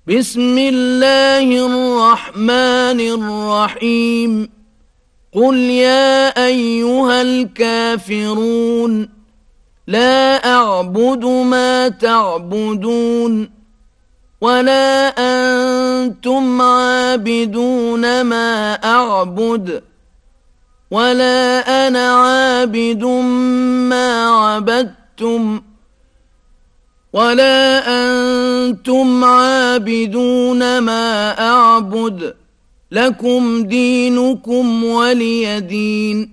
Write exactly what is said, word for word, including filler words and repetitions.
بسم الله الرحمن الرحيم قل يا أيها الكافرون لا أعبد ما تعبدون ولا أنتم عابدون ما أعبد ولا أنا عابد ما عبدتم ولا أنتم عابدون ما أعبد لكم دينكم ولي دين.